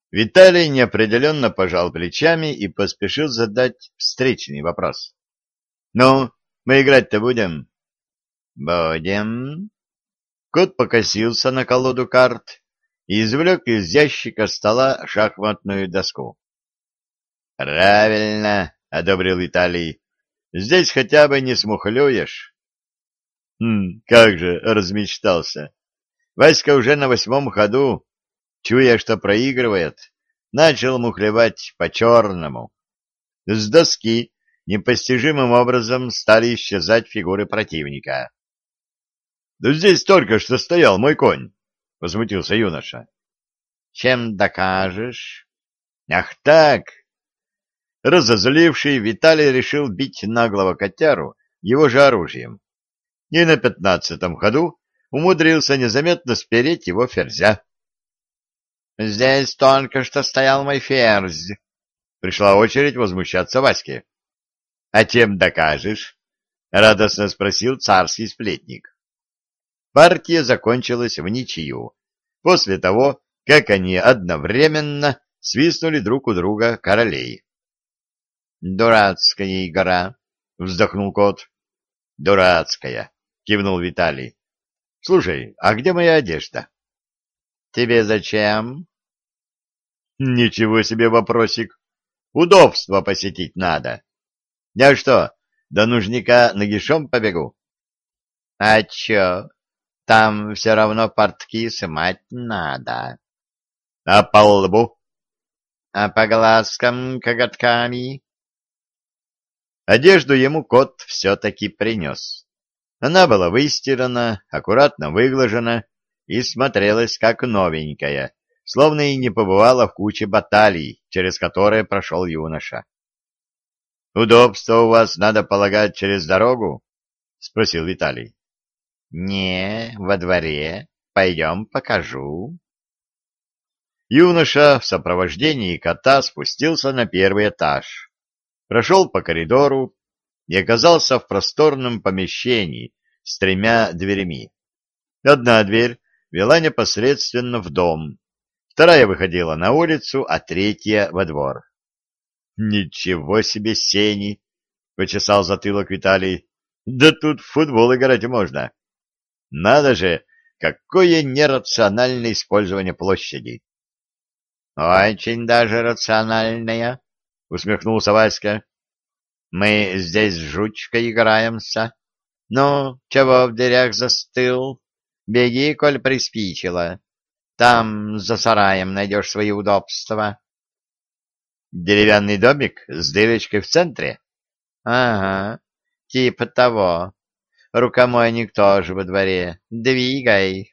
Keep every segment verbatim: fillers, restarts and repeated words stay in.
Виталий неопределенно пожал плечами и поспешил задать встречный вопрос. — Ну, мы играть-то будем? — Будем. Кот покосился на колоду карт и извлек из ящика стола шахматную доску. — Правильно, — одобрил Виталий. — Здесь хотя бы не смухлюешь. Хм, как же размечтался. Васька уже на восьмом ходу, чуя, что проигрывает, начал мухлевать по-черному. С доски непостижимым образом стали исчезать фигуры противника. — Да здесь только что стоял мой конь, — возмутился юноша. — Чем докажешь? — Ах так! Разозливший, Виталий решил бить наглого котяру его же оружием. И на пятнадцатом ходу умудрился незаметно спереть его ферзя. — Здесь только что стоял мой ферзь. Пришла очередь возмущаться Ваське. — А чем докажешь? — радостно спросил царский сплетник. Партия закончилась в ничью, после того, как они одновременно свистнули друг у друга королей. — Дурацкая игра, — вздохнул кот. — Дурацкая, — кивнул Виталий. — Слушай, а где моя одежда? — Тебе зачем? — Ничего себе вопросик. Удобство посетить надо. Я что, до нужника нагишом побегу? — А чё? Там все равно портки сымать надо. — А по лбу? — А по глазкам коготками? Одежду ему кот все-таки принес. Она была выстирана, аккуратно выглажена и смотрелась как новенькая, словно и не побывала в куче баталий, через которые прошел юноша. — Удобство у вас, надо полагать, через дорогу? — спросил Виталий. — Не, во дворе. Пойдем покажу. Юноша в сопровождении кота спустился на первый этаж, прошел по коридору и оказался в просторном помещении с тремя дверями. Одна дверь вела непосредственно в дом, вторая выходила на улицу, а третья — во двор. — Ничего себе сени! — почесал затылок Виталий. — Да тут в футбол играть можно. Надо же, какое нерациональное использование площади. — Очень даже рациональное, — усмехнулся Васька. — Мы здесь с жучкой играемся. Ну, чего в дверях застыл? Беги, коль приспичило. Там за сараем найдешь свои удобства. — Деревянный домик с дырочкой в центре? — Ага, типа того. Рукомойник тоже во дворе. Двигай.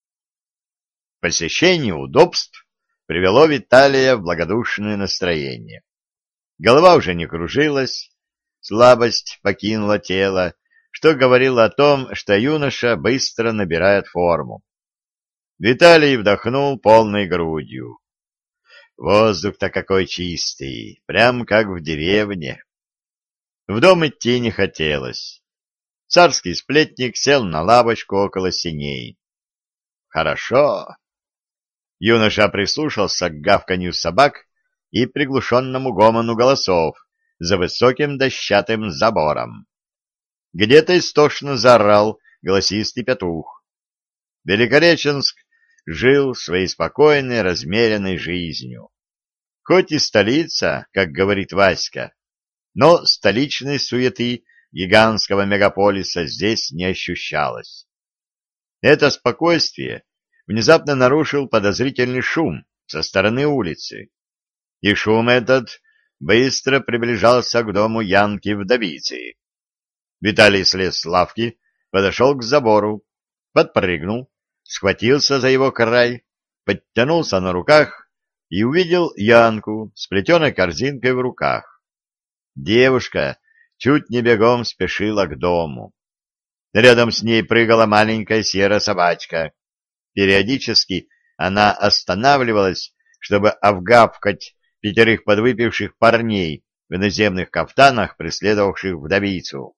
Посещение удобств привело Виталия в благодушное настроение. Голова уже не кружилась, слабость покинула тело, что говорило о том, что юноша быстро набирает форму. Виталий вдохнул полной грудью. Воздух-то какой чистый, прям как в деревне. В дом идти не хотелось. Царский сплетник сел на лавочку около сеней. Хорошо. Юноша прислушался к гавканью собак и приглушенному гомону голосов за высоким дощатым забором. Где-то истошно заорал голосистый петух. Великореченск жил своей спокойной, размеренной жизнью. Хоть и столица, как говорит Васька, но столичной суеты гигантского мегаполиса здесь не ощущалось. Это спокойствие внезапно нарушил подозрительный шум со стороны улицы. И шум этот быстро приближался к дому Янки-вдовицы. Виталий слез с лавки, подошел к забору, подпрыгнул, схватился за его край, подтянулся на руках и увидел Янку с плетеной корзинкой в руках. Девушка чуть не бегом спешила к дому. Рядом с ней прыгала маленькая серая собачка. Периодически она останавливалась, чтобы обгавкать пятерых подвыпивших парней в иноземных кафтанах, преследовавших вдовицу.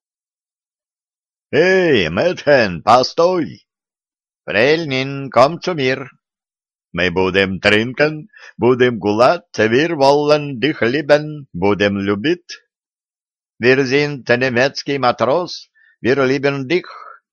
— Эй, Мэтхен, постой! Прельнин, ком цу мир! Мы будем trinken, будем гулать, wir wollen dich lieben, будем любить. Wir sind немецкий матрос, wir lieben dich.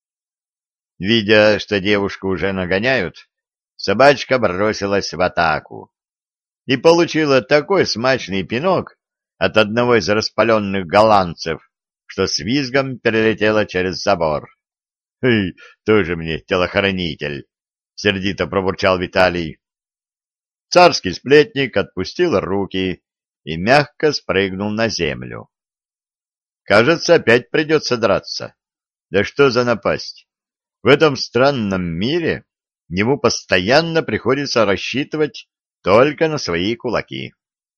Видя, что девушку уже нагоняют, собачка бросилась в атаку и получила такой смачный пинок от одного из распаленных голландцев, что с визгом перелетела через забор. — Эй, тоже мне телохранитель! — сердито пробурчал Виталий. Царский сплетник отпустил руки и мягко спрыгнул на землю. Кажется, опять придется драться. Да что за напасть? В этом странном мире ему постоянно приходится рассчитывать только на свои кулаки.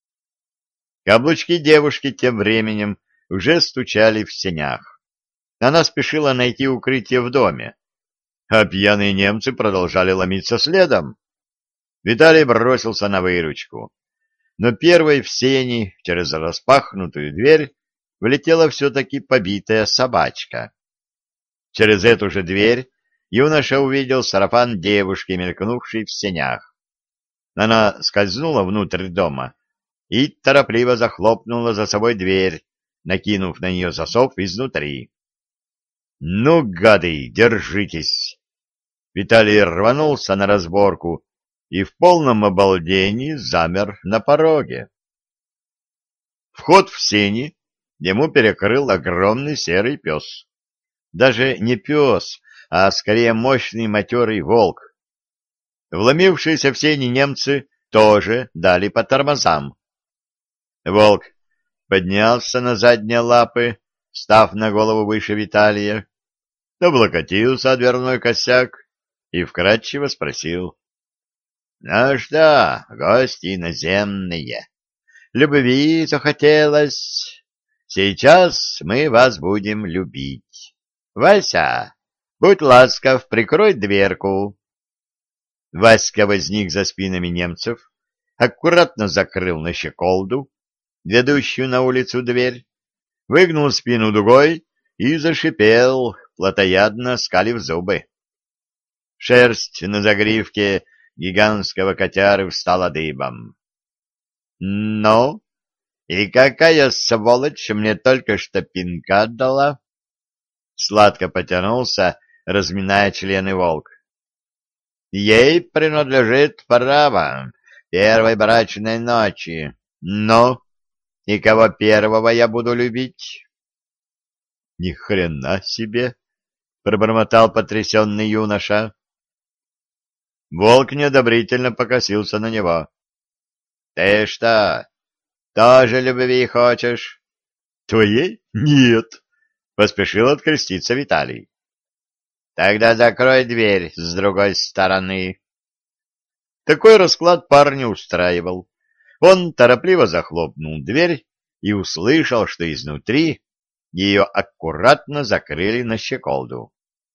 Каблучки девушки тем временем уже стучали в сенях. Она спешила найти укрытие в доме, а пьяные немцы продолжали ломиться следом. Виталий бросился на выручку, но первой в сени через распахнутую дверь влетела все-таки побитая собачка. Через эту же дверь юноша увидел сарафан девушки, мелькнувшей в сенях. Она скользнула внутрь дома и торопливо захлопнула за собой дверь, накинув на нее засов изнутри. — Ну, гады, держитесь! Виталий рванулся на разборку и в полном обалдении замер на пороге. Вход в сени ему перекрыл огромный серый пес. Даже не пес, а скорее мощный матерый волк. Вломившиеся в сени немцы тоже дали по тормозам. Волк поднялся на задние лапы, став на голову выше Виталия, облокотился о дверной косяк и вкратчиво спросил: — Ну что, гости иноземные, любви захотелось? Сейчас мы вас будем любить. Вася, будь ласков, прикрой дверку. Васька возник за спинами немцев, аккуратно закрыл на щеколду, ведущую на улицу дверь, выгнул спину дугой и зашипел, плотоядно скалив зубы. Шерсть на загривке гигантского котяры встала дыбом. — Ну, и какая сволочь мне только что пинка дала? Сладко потянулся, разминая члены волк. — Ей принадлежит право первой брачной ночи. Ну, и кого первого я буду любить? — Ни хрена себе! — пробормотал потрясенный юноша. Волк неодобрительно покосился на него. — Ты что, тоже любви хочешь? — Твоей? Нет! — поспешил откреститься Виталий. — Тогда закрой дверь с другой стороны. Такой расклад парня устраивал. Он торопливо захлопнул дверь и услышал, что изнутри ее аккуратно закрыли на щеколду.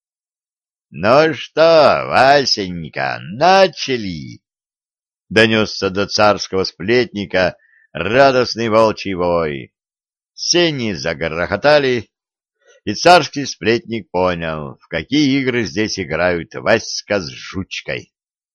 — Ну что, Васенька, начали! — донесся до царского сплетника радостный волчий вой. Сени загрохотали, и царский сплетник понял, в какие игры здесь играют Васька с жучкой.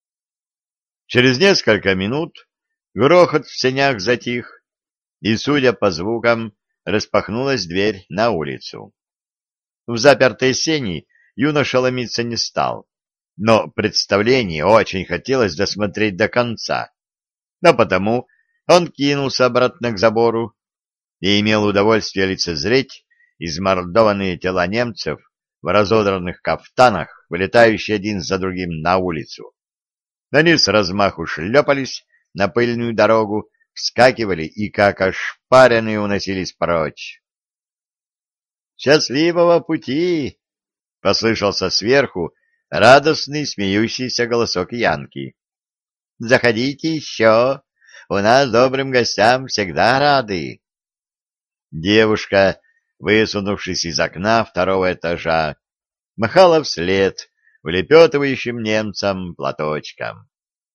Через несколько минут грохот в сенях затих, и, судя по звукам, распахнулась дверь на улицу. В запертые сени юноша ломиться не стал, но представление очень хотелось досмотреть до конца, а потому он кинулся обратно к забору и имел удовольствие лицезреть измордованные тела немцев в разодранных кафтанах, вылетающие один за другим на улицу. Они с размаху шлепались на пыльную дорогу, вскакивали и, как ошпаренные, уносились прочь. «Счастливого пути!» — послышался сверху радостный смеющийся голосок Янки. «Заходите еще, у нас добрым гостям всегда рады». Девушка, высунувшись из окна второго этажа, махала вслед улепетывающим немцам платочком.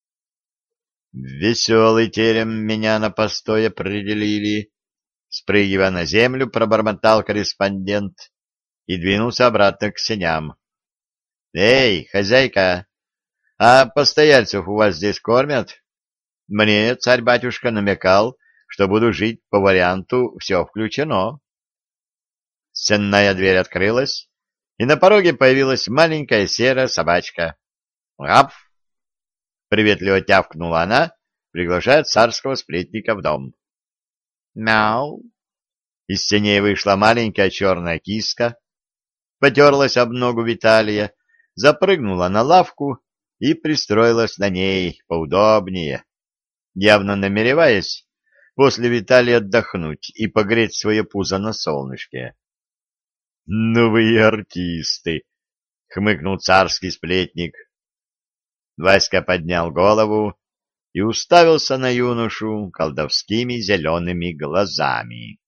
В веселый терем меня на постой определили. Спрыгивая на землю, пробормотал корреспондент и двинулся обратно к сеням. — Эй, хозяйка, А постояльцев у вас здесь кормят? Мне царь-батюшка намекал, что буду жить по варианту «все включено». Сенная дверь открылась, и на пороге появилась маленькая серая собачка. «Гав!» — приветливо тявкнула она, приглашая царского сплетника в дом. «Мяу!» Из сеней вышла маленькая черная киска, потерлась об ногу Виталия, запрыгнула на лавку и пристроилась на ней поудобнее, явно намереваясь после Виталия отдохнуть и погреть свое пузо на солнышке. — Ну вы и артисты! — хмыкнул царский сплетник. Васька поднял голову и уставился на юношу колдовскими зелеными глазами.